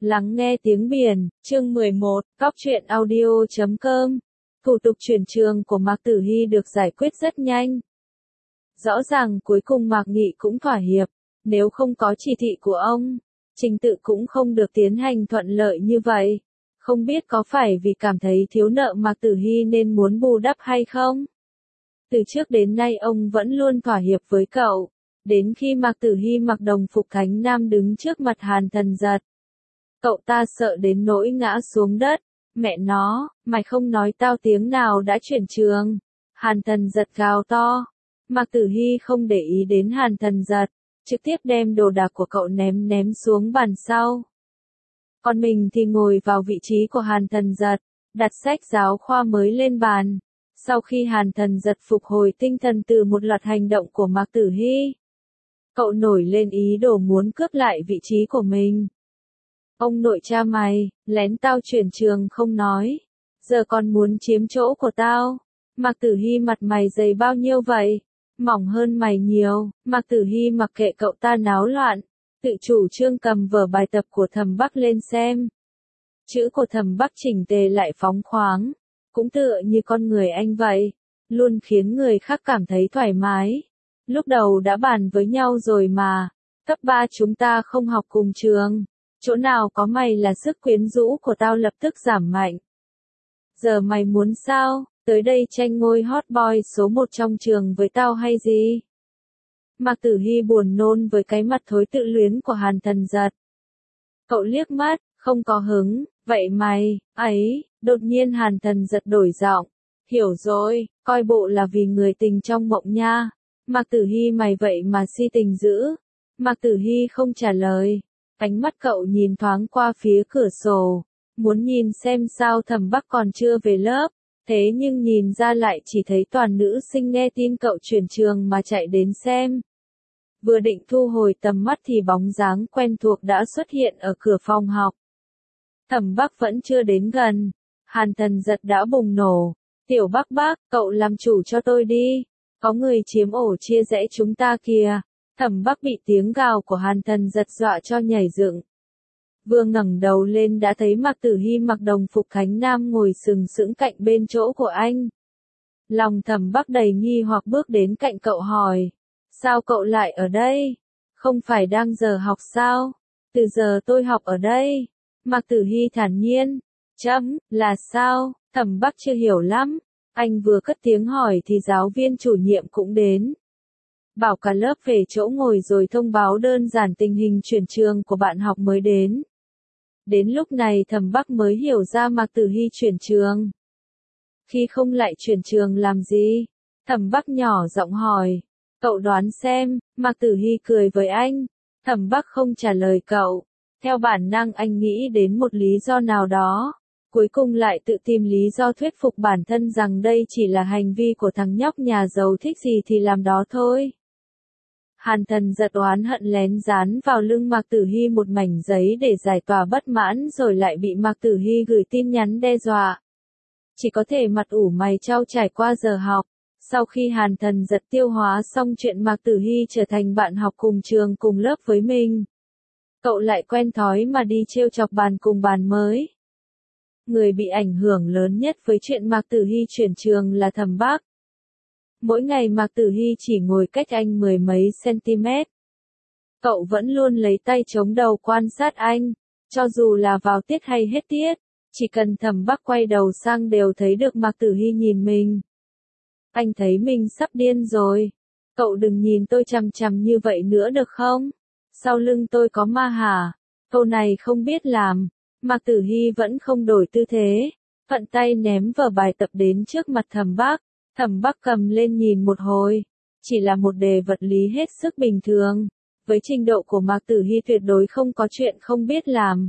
Lắng nghe tiếng biển, chương 11, Cóc truyện audio.com. Thủ tục chuyển trường của Mạc Tử Hy được giải quyết rất nhanh. Rõ ràng cuối cùng Mạc Nghị cũng thỏa hiệp, nếu không có chỉ thị của ông, trình tự cũng không được tiến hành thuận lợi như vậy. Không biết có phải vì cảm thấy thiếu nợ Mạc Tử Hy nên muốn bù đắp hay không? Từ trước đến nay ông vẫn luôn thỏa hiệp với cậu, đến khi Mạc Tử Hy mặc đồng phục thánh nam đứng trước mặt Hàn Thần Giật. Cậu ta sợ đến nỗi ngã xuống đất. Mẹ nó, mày không nói tao tiếng nào đã chuyển trường. Hàn Thần Giật gào to. Mạc Tử Hy không để ý đến Hàn Thần Giật, trực tiếp đem đồ đạc của cậu ném xuống bàn sau. Còn mình thì ngồi vào vị trí của Hàn Thần Giật, đặt sách giáo khoa mới lên bàn. Sau khi Hàn Thần Giật phục hồi tinh thần từ một loạt hành động của Mạc Tử Hy, cậu nổi lên ý đồ muốn cướp lại vị trí của mình. Ông nội cha mày, lén tao chuyển trường không nói, giờ còn muốn chiếm chỗ của tao. Mạc Tử Hy mặt mày dày bao nhiêu vậy? Mỏng hơn mày nhiều. Mạc Tử Hy mặc kệ cậu ta náo loạn, tự chủ trương cầm vở bài tập của Thẩm Bắc lên xem. Chữ của Thẩm Bắc chỉnh tề lại phóng khoáng, cũng tựa như con người anh vậy, luôn khiến người khác cảm thấy thoải mái. Lúc đầu đã bàn với nhau rồi mà, cấp 3 chúng ta không học cùng trường. Chỗ nào có mày là sức quyến rũ của tao lập tức giảm mạnh. Giờ mày muốn sao, tới đây tranh ngôi hot boy số 1 trong trường với tao hay gì? Mạc Tử Hy buồn nôn với cái mặt thối tự luyến của Hàn Thần Giật. Cậu liếc mắt, không có hứng, vậy mày, ấy, đột nhiên Hàn Thần Giật đổi giọng. Hiểu rồi, coi bộ là vì người tình trong mộng nha. Mạc Tử Hy mày vậy mà si tình dữ. Mạc Tử Hy không trả lời. Ánh mắt cậu nhìn thoáng qua phía cửa sổ, muốn nhìn xem sao Thẩm Bắc còn chưa về lớp, thế nhưng nhìn ra lại chỉ thấy toàn nữ sinh nghe tin cậu chuyển trường mà chạy đến xem. Vừa định thu hồi tầm mắt thì bóng dáng quen thuộc đã xuất hiện ở cửa phòng học. Thẩm Bắc vẫn chưa đến gần, Hàn Thần Giật đã bùng nổ. Tiểu Bắc Bắc, cậu làm chủ cho tôi đi, có người chiếm ổ chia rẽ chúng ta kìa. Thẩm Bắc bị tiếng gào của Hàn Thần Giật dọa cho nhảy dựng. Vừa ngẩng đầu lên đã thấy Mạc Tử Hy mặc đồng phục khánh nam ngồi sừng sững cạnh bên chỗ của anh. Lòng Thẩm Bắc đầy nghi hoặc bước đến cạnh cậu hỏi. Sao cậu lại ở đây? Không phải đang giờ học sao? Từ giờ tôi học ở đây. Mạc Tử Hy thản nhiên. Là sao? Thẩm Bắc chưa hiểu lắm. Anh vừa cất tiếng hỏi thì giáo viên chủ nhiệm cũng đến. Bảo cả lớp về chỗ ngồi rồi thông báo đơn giản tình hình chuyển trường của bạn học mới đến. Đến lúc này Thẩm Bắc mới hiểu ra Mạc Tử Hy chuyển trường. Khi không lại chuyển trường làm gì? Thẩm Bắc nhỏ giọng hỏi. Cậu đoán xem. Mạc Tử Hy cười với anh. Thẩm Bắc không trả lời cậu. Theo bản năng anh nghĩ đến một lý do nào đó. Cuối cùng lại tự tìm lý do thuyết phục bản thân rằng đây chỉ là hành vi của thằng nhóc nhà giàu thích gì thì làm đó thôi. Hàn Thần Giật oán hận lén dán vào lưng Mạc Tử Hy một mảnh giấy để giải tỏa bất mãn rồi lại bị Mạc Tử Hy gửi tin nhắn đe dọa. Chỉ có thể mặt ủ mày trao trải qua giờ học. Sau khi Hàn Thần Giật tiêu hóa xong chuyện Mạc Tử Hy trở thành bạn học cùng trường cùng lớp với mình, cậu lại quen thói mà đi trêu chọc bàn cùng bàn mới. Người bị ảnh hưởng lớn nhất với chuyện Mạc Tử Hy chuyển trường là Thẩm Bắc. Mỗi ngày Mạc Tử Hy chỉ ngồi cách anh mười mấy cm. Cậu vẫn luôn lấy tay chống đầu quan sát anh, cho dù là vào tiết hay hết tiết, chỉ cần Thẩm Bắc quay đầu sang đều thấy được Mạc Tử Hy nhìn mình. Anh thấy mình sắp điên rồi. Cậu đừng nhìn tôi chằm chằm như vậy nữa được không? Sau lưng tôi có ma hả? Câu này không biết làm. Mạc Tử Hy vẫn không đổi tư thế, thuận tay ném vở bài tập đến trước mặt Thẩm Bắc. Thẩm Bắc cầm lên nhìn một hồi, chỉ là một đề vật lý hết sức bình thường, với trình độ của Mạc Tử Hy tuyệt đối không có chuyện không biết làm.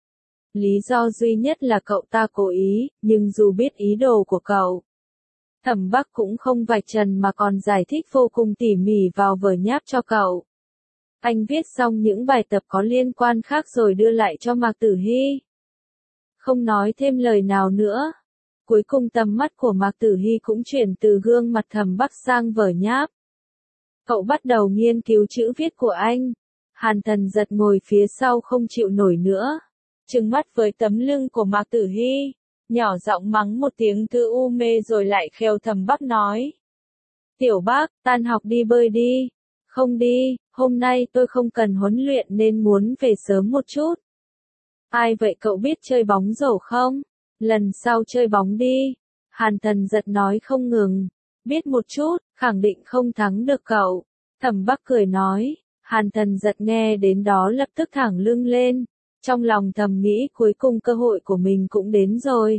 Lý do duy nhất là cậu ta cố ý, nhưng dù biết ý đồ của cậu, Thẩm Bắc cũng không vạch trần mà còn giải thích vô cùng tỉ mỉ vào vở nháp cho cậu. Anh viết xong những bài tập có liên quan khác rồi đưa lại cho Mạc Tử Hy. Không nói thêm lời nào nữa. Cuối cùng tầm mắt của Mạc Tử Hy cũng chuyển từ gương mặt Thẩm Bắc sang vở nháp. Cậu bắt đầu nghiên cứu chữ viết của anh. Hàn Thần Giật ngồi phía sau không chịu nổi nữa. trừng mắt với tấm lưng của Mạc Tử Hy, nhỏ giọng mắng một tiếng thứ u mê rồi lại khều Thẩm Bắc nói. Tiểu Bác, tan học đi bơi đi. Không đi, hôm nay tôi không cần huấn luyện nên muốn về sớm một chút. Ai vậy, cậu biết chơi bóng rổ không? Lần sau chơi bóng đi. Hàn Thần Giật nói không ngừng. Biết một chút, khẳng định không thắng được cậu. Thẩm Bắc cười nói. Hàn Thần Giật nghe đến đó lập tức thẳng lưng lên. Trong lòng thầm nghĩ cuối cùng cơ hội của mình cũng đến rồi.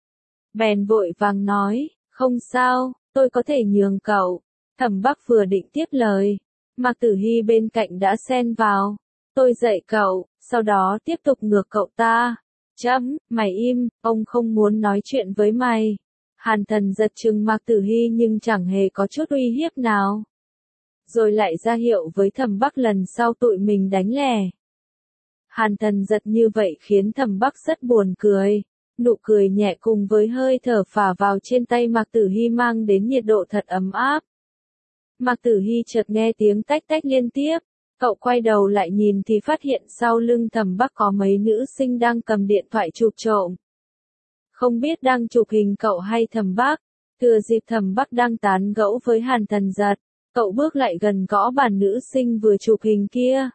Bèn vội vàng nói, không sao, tôi có thể nhường cậu. Thẩm Bắc vừa định tiếp lời. Mạc Tử Hy bên cạnh đã xen vào. Tôi dạy cậu, sau đó tiếp tục ngược cậu ta. Mày im, ông không muốn nói chuyện với mày. Hàn Thần Giật trừng Mạc Tử Hy nhưng chẳng hề có chút uy hiếp nào. Rồi lại ra hiệu với Thẩm Bắc lần sau tụi mình đánh lẻ. Hàn Thần Giật như vậy khiến Thẩm Bắc rất buồn cười. Nụ cười nhẹ cùng với hơi thở phả vào trên tay Mạc Tử Hy mang đến nhiệt độ thật ấm áp. Mạc Tử Hy chợt nghe tiếng tách tách liên tiếp. Cậu quay đầu lại nhìn thì phát hiện sau lưng Thẩm Bắc có mấy nữ sinh đang cầm điện thoại chụp trộm. Không biết đang chụp hình cậu hay Thẩm Bắc. Thừa dịp Thẩm Bắc đang tán gẫu với Hàn Thần Giật, cậu bước lại gần gõ bàn nữ sinh vừa chụp hình kia.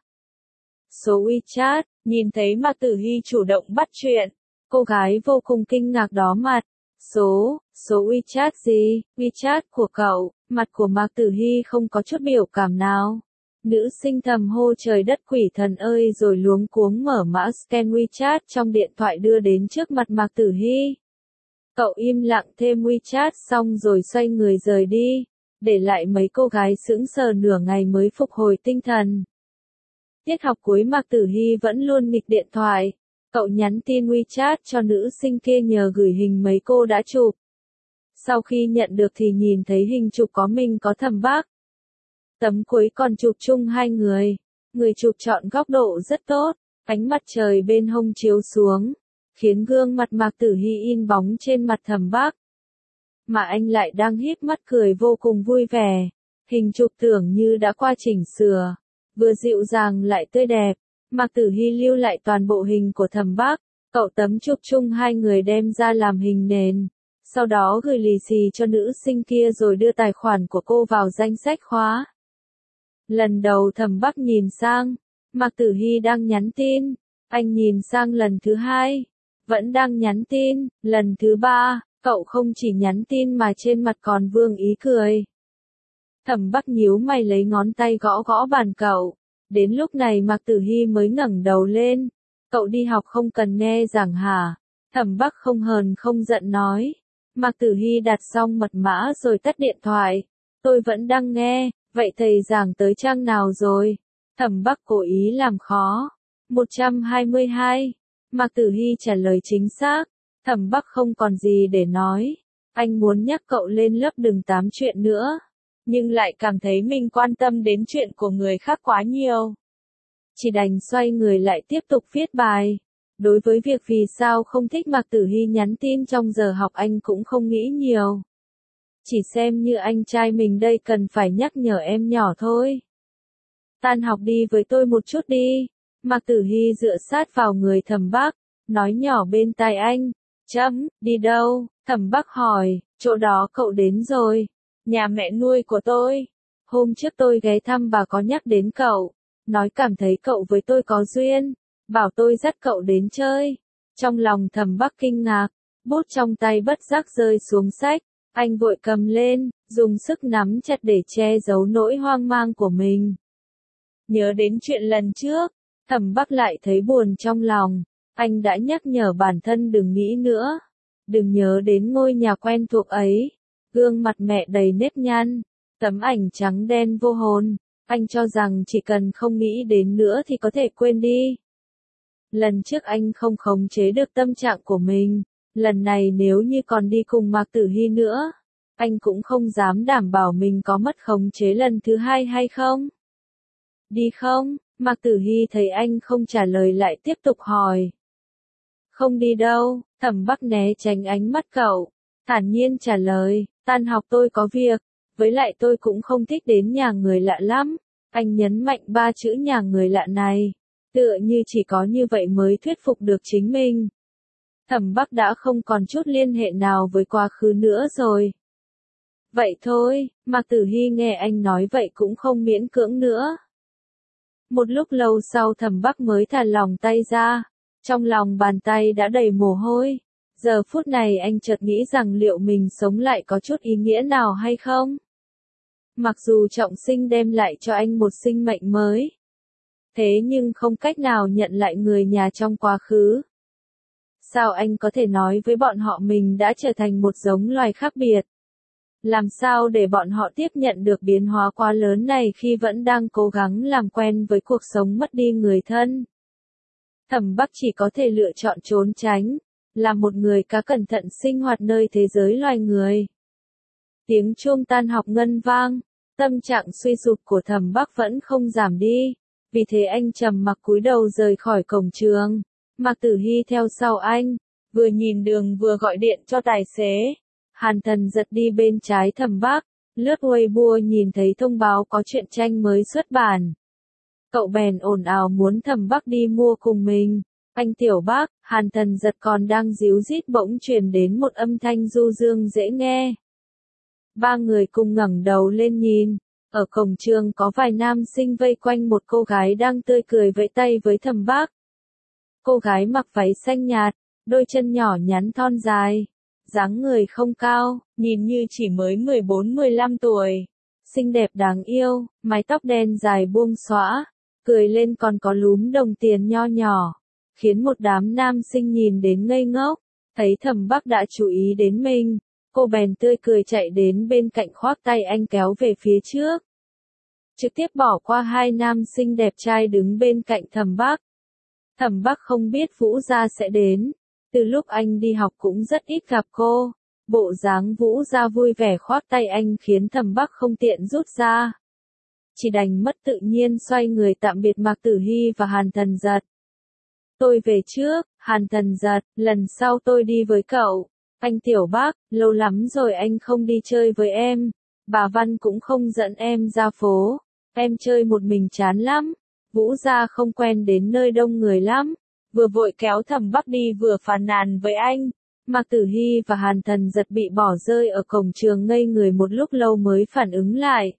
Số WeChat, nhìn thấy Mạc Tử Hy chủ động bắt chuyện. Cô gái vô cùng kinh ngạc đỏ mặt. Số WeChat gì? WeChat của cậu. Mặt của Mạc Tử Hy không có chút biểu cảm nào. Nữ sinh thầm hô trời đất quỷ thần ơi rồi luống cuống mở mã scan WeChat trong điện thoại đưa đến trước mặt Mạc Tử Hy. Cậu im lặng thêm WeChat xong rồi xoay người rời đi, để lại mấy cô gái sững sờ nửa ngày mới phục hồi tinh thần. Tiết học cuối Mạc Tử Hy vẫn luôn nghịch điện thoại. Cậu nhắn tin WeChat cho nữ sinh kia nhờ gửi hình mấy cô đã chụp. Sau khi nhận được thì nhìn thấy hình chụp có mình có Thẩm Bắc. Tấm cuối còn chụp chung hai người. Người chụp chọn góc độ rất tốt, ánh mặt trời bên hông chiếu xuống, khiến gương mặt Mạc Tử Hy in bóng trên mặt Thẩm Bắc. Mà anh lại đang híp mắt cười vô cùng vui vẻ. Hình chụp tưởng như đã qua chỉnh sửa, vừa dịu dàng lại tươi đẹp. Mạc Tử Hy lưu lại toàn bộ hình của Thẩm Bắc. Cậu tấm chụp chung hai người đem ra làm hình nền. Sau đó gửi lì xì cho nữ sinh kia rồi đưa tài khoản của cô vào danh sách khóa. Lần đầu Thẩm Bắc nhìn sang, Mạc Tử Hy đang nhắn tin. Anh nhìn sang lần thứ hai, vẫn đang nhắn tin. Lần thứ ba, cậu không chỉ nhắn tin mà trên mặt còn vương ý cười. Thẩm Bắc nhíu mày lấy ngón tay gõ gõ bàn cậu. Đến lúc này Mạc Tử Hy mới ngẩng đầu lên. Cậu đi học không cần nghe giảng hả? Thẩm Bắc không hờn không giận nói. Mạc Tử Hy đặt xong mật mã rồi tắt điện thoại. Tôi vẫn đang nghe, vậy thầy giảng tới trang nào rồi? Thẩm Bắc cố ý làm khó. 122. Mạc Tử Hy trả lời chính xác. Thẩm Bắc không còn gì để nói. Anh muốn nhắc cậu lên lớp đừng tám chuyện nữa. Nhưng lại cảm thấy mình quan tâm đến chuyện của người khác quá nhiều. Chỉ đành xoay người lại tiếp tục viết bài. Đối với việc vì sao không thích Mạc Tử Hy nhắn tin trong giờ học anh cũng không nghĩ nhiều. Chỉ xem như anh trai mình đây cần phải nhắc nhở em nhỏ thôi. Tan học đi với tôi một chút đi. Mạc Tử Hy dựa sát vào người Thẩm Bắc, nói nhỏ bên tai anh. Đi đâu? Thẩm Bắc hỏi, chỗ đó cậu đến rồi. Nhà mẹ nuôi của tôi. Hôm trước tôi ghé thăm bà có nhắc đến cậu. Nói cảm thấy cậu với tôi có duyên. Bảo tôi dắt cậu đến chơi. Trong lòng Thẩm Bắc kinh ngạc. Bút trong tay bất giác rơi xuống sách. Anh vội cầm lên, dùng sức nắm chặt để che giấu nỗi hoang mang của mình. Nhớ đến chuyện lần trước, Thẩm Bắc lại thấy buồn trong lòng. Anh đã nhắc nhở bản thân đừng nghĩ nữa. Đừng nhớ đến ngôi nhà quen thuộc ấy. Gương mặt mẹ đầy nếp nhăn, tấm ảnh trắng đen vô hồn. Anh cho rằng chỉ cần không nghĩ đến nữa thì có thể quên đi. Lần trước anh không khống chế được tâm trạng của mình. Lần này nếu như còn đi cùng Mạc Tử Hy nữa, anh cũng không dám đảm bảo mình có mất khống chế lần thứ hai hay không. Đi không? Mạc Tử Hy thấy anh không trả lời lại tiếp tục hỏi. Không đi đâu. Thẩm Bắc né tránh ánh mắt cậu, thản nhiên trả lời, tan học tôi có việc, với lại tôi cũng không thích đến nhà người lạ lắm. Anh nhấn mạnh ba chữ nhà người lạ này. Tựa như chỉ có như vậy mới thuyết phục được chính mình. Thẩm Bắc đã không còn chút liên hệ nào với quá khứ nữa rồi. Vậy thôi, Mạc Tử Hy nghe anh nói vậy cũng không miễn cưỡng nữa. Một lúc lâu sau Thẩm Bắc mới thả lòng tay ra, trong lòng bàn tay đã đầy mồ hôi. Giờ phút này anh chợt nghĩ rằng liệu mình sống lại có chút ý nghĩa nào hay không? Mặc dù trọng sinh đem lại cho anh một sinh mệnh mới. Thế nhưng không cách nào nhận lại người nhà trong quá khứ. Sao anh có thể nói với bọn họ mình đã trở thành một giống loài khác biệt? Làm sao để bọn họ tiếp nhận được biến hóa quá lớn này khi vẫn đang cố gắng làm quen với cuộc sống mất đi người thân? Thẩm Bắc chỉ có thể lựa chọn trốn tránh, là một người cá cẩn thận sinh hoạt nơi thế giới loài người. Tiếng chuông tan học ngân vang, tâm trạng suy sụp của Thẩm Bắc vẫn không giảm đi, vì thế anh trầm mặc cúi đầu rời khỏi cổng trường. Mạc Tử Hy theo sau anh, vừa nhìn đường vừa gọi điện cho tài xế. Hàn Thần giật đi bên trái Thẩm Bắc, lướt Weibo nhìn thấy thông báo có truyện tranh mới xuất bản. Cậu bèn ồn ào muốn Thẩm Bắc đi mua cùng mình. Anh Tiểu Bắc, Hàn Thần giật còn đang díu dít bỗng truyền đến một âm thanh du dương dễ nghe. Ba người cùng ngẩng đầu lên nhìn, ở cổng trường có vài nam sinh vây quanh một cô gái đang tươi cười vẫy tay với Thẩm Bắc. Cô gái mặc váy xanh nhạt, đôi chân nhỏ nhắn thon dài, dáng người không cao, nhìn như chỉ mới 14-15 tuổi. Xinh đẹp đáng yêu, mái tóc đen dài buông xõa, cười lên còn có lúm đồng tiền nho nhỏ, khiến một đám nam sinh nhìn đến ngây ngốc. Thấy Thẩm Bắc đã chú ý đến mình, cô bèn tươi cười chạy đến bên cạnh khoác tay anh kéo về phía trước. Trực tiếp bỏ qua hai nam sinh đẹp trai đứng bên cạnh Thẩm Bắc. Thẩm Bắc không biết Vũ Gia sẽ đến, từ lúc anh đi học cũng rất ít gặp cô. Bộ dáng Vũ Gia vui vẻ khoác tay anh khiến Thẩm Bắc không tiện rút ra. Chỉ đành mất tự nhiên xoay người tạm biệt Mạc Tử Hy và Hàn Thần giật. Tôi về trước, Hàn Thần giật, lần sau tôi đi với cậu. Anh Tiểu Bắc, lâu lắm rồi anh không đi chơi với em. Bà Văn cũng không dẫn em ra phố. Em chơi một mình chán lắm. Vũ Gia không quen đến nơi đông người lắm. Vừa vội kéo Thẩm Bắc đi vừa phàn nàn với anh. Mạc Tử Hy và Hàn Thần giật bị bỏ rơi ở cổng trường ngây người một lúc lâu mới phản ứng lại.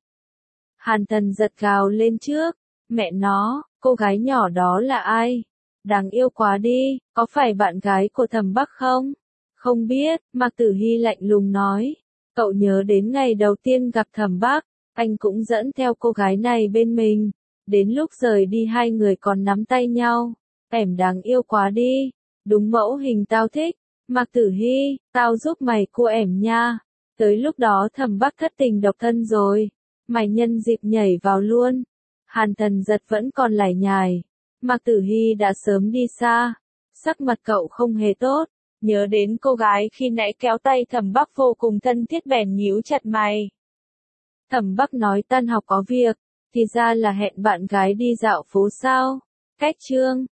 Hàn Thần giật gào lên trước. Mẹ nó, cô gái nhỏ đó là ai? Đáng yêu quá đi, có phải bạn gái của Thẩm Bắc không? Không biết, Mạc Tử Hy lạnh lùng nói. Cậu nhớ đến ngày đầu tiên gặp Thẩm Bắc, anh cũng dẫn theo cô gái này bên mình. Đến lúc rời đi hai người còn nắm tay nhau. Em đáng yêu quá đi. Đúng mẫu hình tao thích. Mạc Tử Hy, tao giúp mày cua ẻm nha. Tới lúc đó Thẩm Bắc thất tình độc thân rồi. Mày nhân dịp nhảy vào luôn. Hàn Thần giật vẫn còn lải nhải. Mạc Tử Hy đã sớm đi xa. Sắc mặt cậu không hề tốt. Nhớ đến cô gái khi nãy kéo tay Thẩm Bắc vô cùng thân thiết bèn nhíu chặt mày. Thẩm Bắc nói tan học có việc, thì ra là hẹn bạn gái đi dạo phố sao. Cách chương